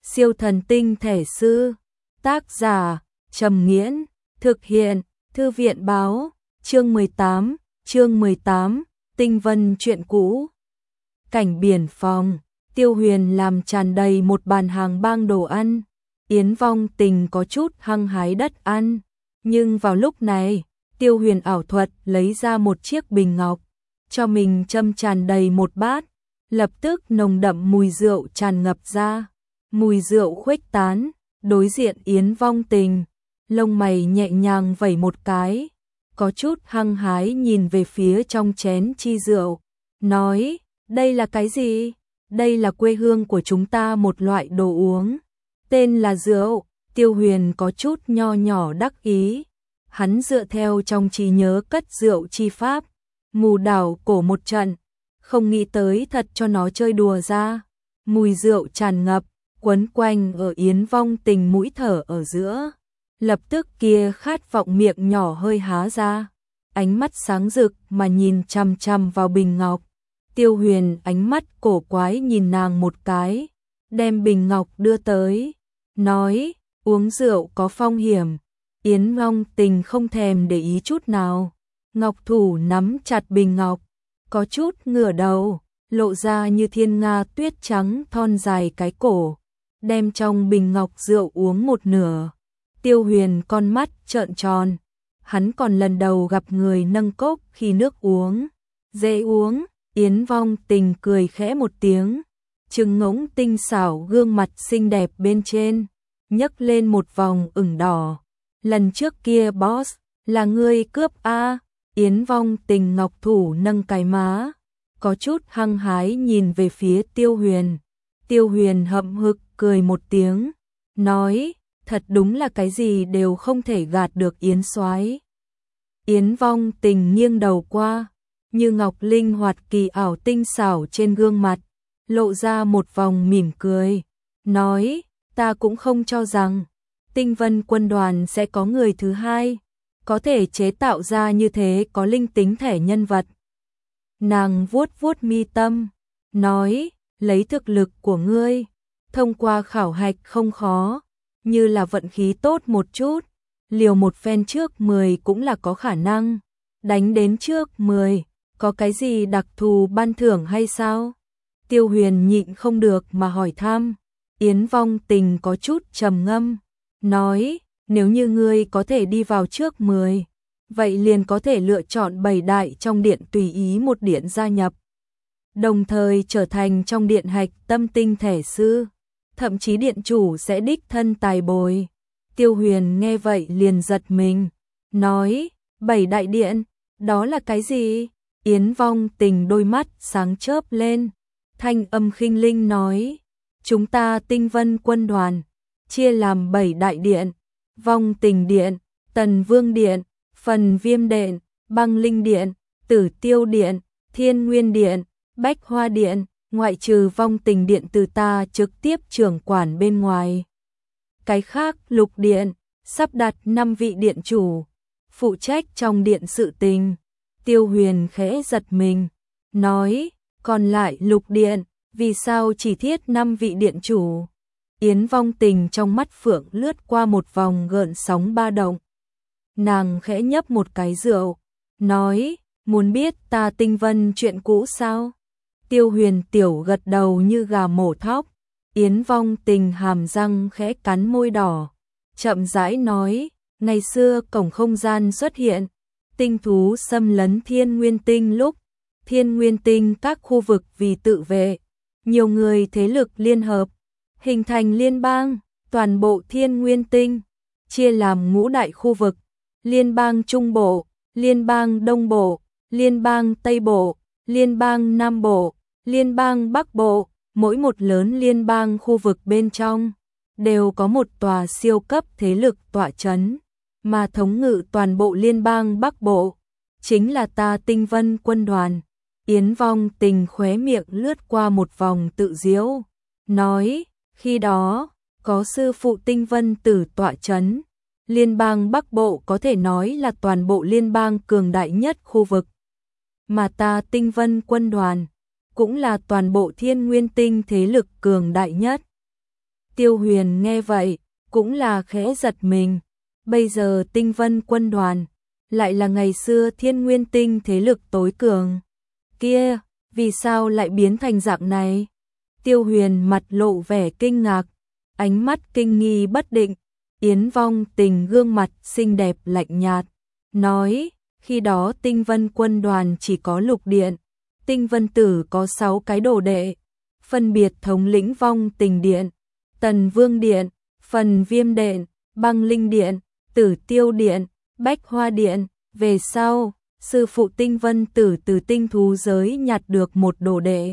Siêu thần tinh thể sư. Tác giả Trầm Nghiễn. Thực hiện Thư viện báo. Chương 18, Tinh Vân chuyện cũ. Cảnh biển phòng, Tiêu Huyền làm tràn đầy một bàn hàng bang đồ ăn. Yến Vong Tình có chút hăng hái đất ăn, nhưng vào lúc này, Tiêu Huyền ảo thuật lấy ra một chiếc bình ngọc, cho mình châm tràn đầy một bát, lập tức nồng đậm mùi rượu tràn ngập ra, mùi rượu khuếch tán, đối diện Yến Vong Tình, lông mày nhẹ nhàng vẩy một cái, có chút hăng hái nhìn về phía trong chén chi rượu, nói, đây là cái gì? Đây là quê hương của chúng ta một loại đồ uống, tên là rượu. Tiêu Huyền có chút nho nhỏ đắc ý, hắn dựa theo trong trí nhớ cất rượu chi pháp, mù đảo cổ một trận, không nghĩ tới thật cho nó chơi đùa ra, mùi rượu tràn ngập, quấn quanh ở Yến Vong Tình mũi thở ở giữa, lập tức kia khát vọng miệng nhỏ hơi há ra, ánh mắt sáng rực mà nhìn chằm chằm vào bình ngọc. Tiêu Huyền ánh mắt cổ quái nhìn nàng một cái, đem bình ngọc đưa tới, nói, uống rượu có phong hiểm. Yến Vong Tình không thèm để ý chút nào, ngọc thủ nắm chặt bình ngọc, có chút ngửa đầu, lộ ra như thiên nga tuyết trắng thon dài cái cổ, đem trong bình ngọc rượu uống một nửa. Tiêu Huyền con mắt trợn tròn, hắn còn lần đầu gặp người nâng cốc khi nước uống, dễ uống. Yến Vong Tình cười khẽ một tiếng, trừng ngỗng tinh xảo gương mặt xinh đẹp bên trên, nhấc lên một vòng ửng đỏ. Lần trước kia boss, là ngươi cướp a? Yến Vong Tình ngọc thủ nâng cái má, có chút hăng hái nhìn về phía Tiêu Huyền. Tiêu Huyền hậm hực cười một tiếng, nói, thật đúng là cái gì đều không thể gạt được Yến soái. Yến Vong Tình nghiêng đầu qua, như ngọc linh hoạt kỳ ảo tinh xảo trên gương mặt, lộ ra một vòng mỉm cười, nói, ta cũng không cho rằng Tinh Vân quân đoàn sẽ có người thứ hai, có thể chế tạo ra như thế có linh tính thể nhân vật. Nàng vuốt vuốt mi tâm, nói, lấy thực lực của ngươi, thông qua khảo hạch không khó, như là vận khí tốt một chút, liều một phen trước 10 cũng là có khả năng, đánh đến trước 10. Có cái gì đặc thù ban thưởng hay sao? Tiêu Huyền nhịn không được mà hỏi thăm. Yến Vong Tình có chút trầm ngâm, nói, nếu như ngươi có thể đi vào trước 10, vậy liền có thể lựa chọn 7 đại trong điện tùy ý một điện gia nhập, đồng thời trở thành trong điện hạch tâm tinh thể sư, thậm chí điện chủ sẽ đích thân tài bồi. Tiêu Huyền nghe vậy liền giật mình, nói, 7 đại điện, đó là cái gì? Yến Vong Tình đôi mắt sáng chớp lên, thanh âm khinh linh nói, chúng ta Tinh Vân quân đoàn, chia làm 7 đại điện, Vong Tình điện, Tần Vương điện, Phần Viêm điện, Băng Linh điện, Tử Tiêu điện, Thiên Nguyên điện, Bách Hoa điện, ngoại trừ Vong Tình điện từ ta trực tiếp trưởng quản bên ngoài. Cái khác Lục điện, sắp đặt 5 vị điện chủ, phụ trách trong điện sự tình. Tiêu Huyền khẽ giật mình, nói, còn lại Lục điện, vì sao chỉ thiết 5 vị điện chủ? Yến Vong Tình trong mắt phượng lướt qua một vòng gợn sóng ba động. Nàng khẽ nhấp một cái rượu, nói, muốn biết ta Tinh Vân chuyện cũ sao? Tiêu Huyền tiểu gật đầu như gà mổ thóc. Yến Vong Tình hàm răng khẽ cắn môi đỏ, chậm rãi nói, ngày xưa cổng không gian xuất hiện, tinh thú xâm lấn Thiên Nguyên Tinh lúc, Thiên Nguyên Tinh các khu vực vì tự vệ, nhiều người thế lực liên hợp, hình thành liên bang, toàn bộ Thiên Nguyên Tinh, chia làm ngũ đại khu vực, liên bang Trung Bộ, liên bang Đông Bộ, liên bang Tây Bộ, liên bang Nam Bộ, liên bang Bắc Bộ, mỗi một lớn liên bang khu vực bên trong, đều có một tòa siêu cấp thế lực tọa chấn. Mà thống ngự toàn bộ liên bang Bắc Bộ, chính là ta Tinh Vân quân đoàn. Yến Vong Tình khóe miệng lướt qua một vòng tự giễu, nói, khi đó, có sư phụ Tinh Vân tử tọa chấn, liên bang Bắc Bộ có thể nói là toàn bộ liên bang cường đại nhất khu vực. Mà ta Tinh Vân quân đoàn, cũng là toàn bộ Thiên Nguyên Tinh thế lực cường đại nhất. Tiêu Huyền nghe vậy, cũng là khẽ giật mình. Bây giờ Tinh Vân quân đoàn, lại là ngày xưa Thiên Nguyên Tinh thế lực tối cường. Kia, vì sao lại biến thành dạng này? Tiêu Huyền mặt lộ vẻ kinh ngạc, ánh mắt kinh nghi bất định. Yến Vong Tình gương mặt xinh đẹp lạnh nhạt, nói, khi đó Tinh Vân quân đoàn chỉ có Lục Điện, Tinh Vân Tử có 6 cái đồ đệ, phân biệt thống lĩnh Vong Tình Điện, Tần Vương Điện, Phần Viêm Điện, Băng Linh Điện, Tử Tiêu Điện, Bách Hoa Điện. Về sau, sư phụ Tinh Vân Tử từ tinh thú giới nhặt được một đồ đệ,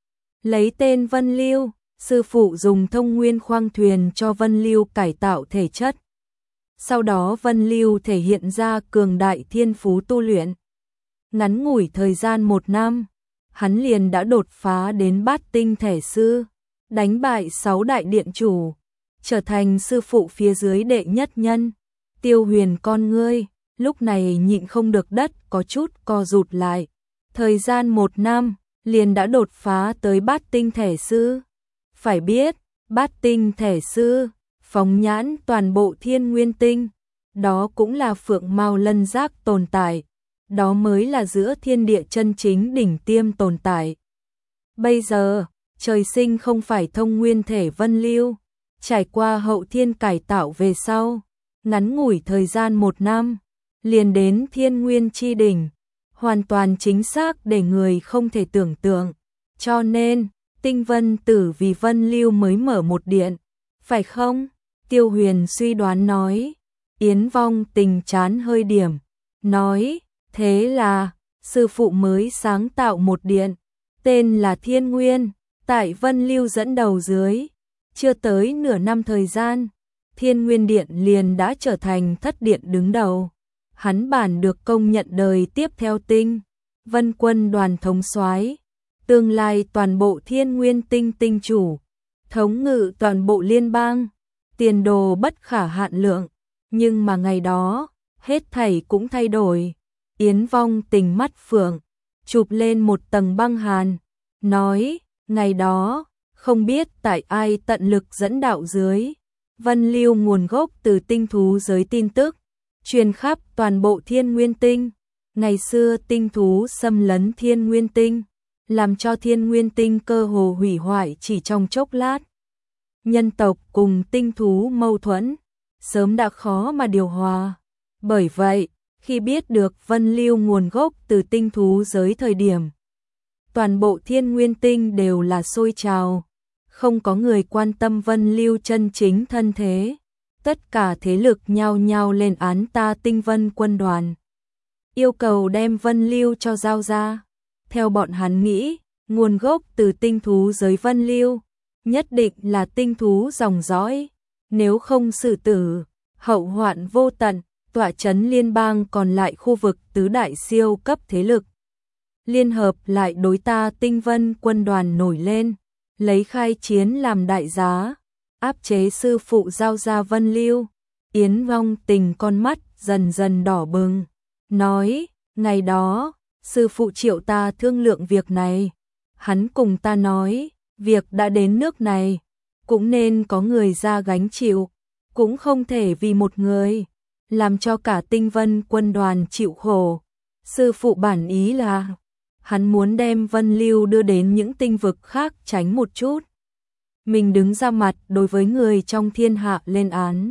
lấy tên Vân Lưu. Sư phụ dùng thông nguyên khoang thuyền cho Vân Lưu cải tạo thể chất. Sau đó Vân Lưu thể hiện ra cường đại thiên phú tu luyện. Ngắn ngủi thời gian 1 năm, hắn liền đã đột phá đến bát tinh thể sư, đánh bại 6 đại điện chủ, trở thành sư phụ phía dưới đệ nhất nhân. Tiêu Huyền con ngươi, lúc này nhịn không được đất có chút co rụt lại. Thời gian 1 năm, liền đã đột phá tới bát tinh thể sư. Phải biết, bát tinh thể sư, phóng nhãn toàn bộ Thiên Nguyên Tinh, đó cũng là phượng mao lân giác tồn tại, đó mới là giữa thiên địa chân chính đỉnh tiêm tồn tại. Bây giờ, trời sinh không phải thông nguyên thể Vân Lưu, trải qua hậu thiên cải tạo về sau, ngắn ngủi thời gian 1 năm, liền đến Thiên Nguyên chi đỉnh, hoàn toàn chính xác để người không thể tưởng tượng. Cho nên, Tinh Vân Tử vì Vân Lưu mới mở một điện, phải không? Tiêu Huyền suy đoán nói. Yến Vong Tình chán hơi điểm, nói, thế là, sư phụ mới sáng tạo một điện, tên là Thiên Nguyên, tại Vân Lưu dẫn đầu dưới. Chưa tới nửa năm thời gian, Thiên Nguyên Điện liền đã trở thành thất điện đứng đầu. Hắn bản được công nhận đời tiếp theo Tinh Vân quân đoàn thống soái, tương lai toàn bộ Thiên Nguyên Tinh tinh chủ, thống ngự toàn bộ liên bang, tiền đồ bất khả hạn lượng. Nhưng mà ngày đó, hết thảy cũng thay đổi. Yến Vong Tình mắt phượng, chụp lên một tầng băng hàn, nói, ngày đó, không biết tại ai tận lực dẫn đạo dưới, Vân Lưu nguồn gốc từ tinh thú giới tin tức, truyền khắp toàn bộ Thiên Nguyên Tinh. Ngày xưa tinh thú xâm lấn Thiên Nguyên Tinh, làm cho Thiên Nguyên Tinh cơ hồ hủy hoại chỉ trong chốc lát. Nhân tộc cùng tinh thú mâu thuẫn, sớm đã khó mà điều hòa. Bởi vậy, khi biết được Vân Lưu nguồn gốc từ tinh thú giới thời điểm, toàn bộ Thiên Nguyên Tinh đều là sôi trào, không có người quan tâm Vân Lưu chân chính thân thế. Tất cả thế lực nhao nhao lên án ta Tinh Vân quân đoàn, yêu cầu đem Vân Lưu cho giao ra. Theo bọn hắn nghĩ, nguồn gốc từ tinh thú giới Vân Lưu, nhất định là tinh thú dòng dõi, nếu không xử tử, hậu hoạn vô tận. Tọa trấn liên bang còn lại khu vực tứ đại siêu cấp thế lực, liên hợp lại đối ta Tinh Vân quân đoàn nổi lên, lấy khai chiến làm đại giá, áp chế sư phụ giao ra Vân Lưu. Yến Vong Tình con mắt dần dần đỏ bừng, nói, ngày đó, sư phụ triệu ta thương lượng việc này, hắn cùng ta nói, việc đã đến nước này, cũng nên có người ra gánh chịu, cũng không thể vì một người làm cho cả Tinh Vân quân đoàn chịu khổ. Sư phụ bản ý là, hắn muốn đem Vân Lưu đưa đến những tinh vực khác tránh một chút. Mình đứng ra mặt đối với người trong thiên hạ lên án.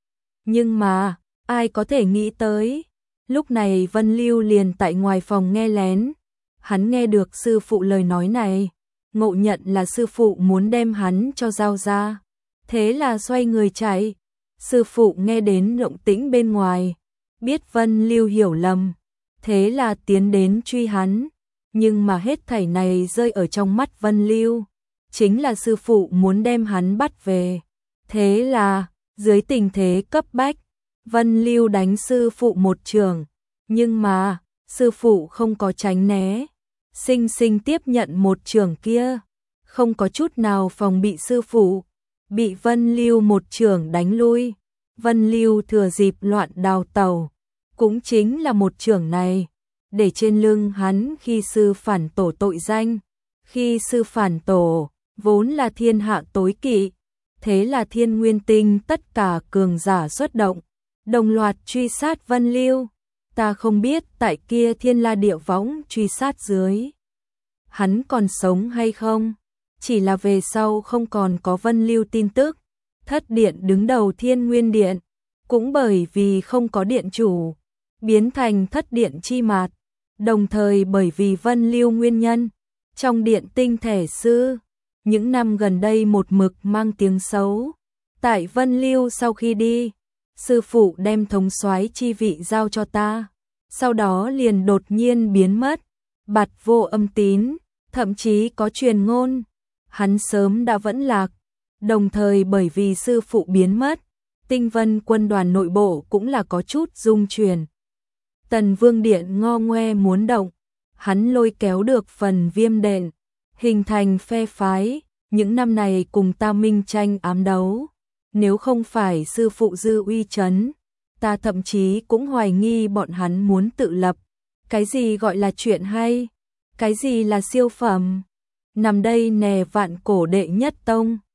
Nhưng mà, ai có thể nghĩ tới, lúc này Vân Lưu liền tại ngoài phòng nghe lén. Hắn nghe được sư phụ lời nói này, ngộ nhận là sư phụ muốn đem hắn cho giao ra. Thế là xoay người chạy. Sư phụ nghe đến động tĩnh bên ngoài, biết Vân Lưu hiểu lầm, thế là tiến đến truy hắn. Nhưng mà hết thảy này rơi ở trong mắt Vân Lưu, chính là sư phụ muốn đem hắn bắt về. Thế là, dưới tình thế cấp bách, Vân Lưu đánh sư phụ một chưởng, nhưng mà, sư phụ không có tránh né, xinh xinh tiếp nhận một chưởng kia, không có chút nào phòng bị sư phụ, bị Vân Lưu một chưởng đánh lui. Vân Lưu thừa dịp loạn đào tẩu, cũng chính là một chưởng này, để trên lưng hắn khi sư phản tổ tội danh. Khi sư phản tổ, vốn là thiên hạ tối kỵ, Thế là Thiên Nguyên Tinh tất cả cường giả xuất động, đồng loạt truy sát Vân Lưu. Ta không biết tại kia Thiên La Địa Võng truy sát dưới, hắn còn sống hay không? Chỉ là về sau không còn có Vân Lưu tin tức. Thất điện đứng đầu Thiên Nguyên Điện, cũng bởi vì không có điện chủ, biến thành thất điện chi mạt, đồng thời bởi vì Vân Lưu nguyên nhân. Trong điện tinh thể sư, những năm gần đây một mực mang tiếng xấu. Tại Vân Lưu sau khi đi, sư phụ đem thống soái chi vị giao cho ta, sau đó liền đột nhiên biến mất, bặt vô âm tín, thậm chí có truyền ngôn hắn sớm đã vẫn lạc. Đồng thời bởi vì sư phụ biến mất, Tinh Vân quân đoàn nội bộ cũng là có chút rung chuyển. Tần Vương Điện ngo ngoe muốn động, hắn lôi kéo được phần Viêm Đền, hình thành phe phái, những năm này cùng ta minh tranh ám đấu. Nếu không phải sư phụ dư uy chấn, ta thậm chí cũng hoài nghi bọn hắn muốn tự lập. Cái gì gọi là chuyện hay? Cái gì là siêu phẩm? Nằm đây nè vạn cổ đệ nhất tông.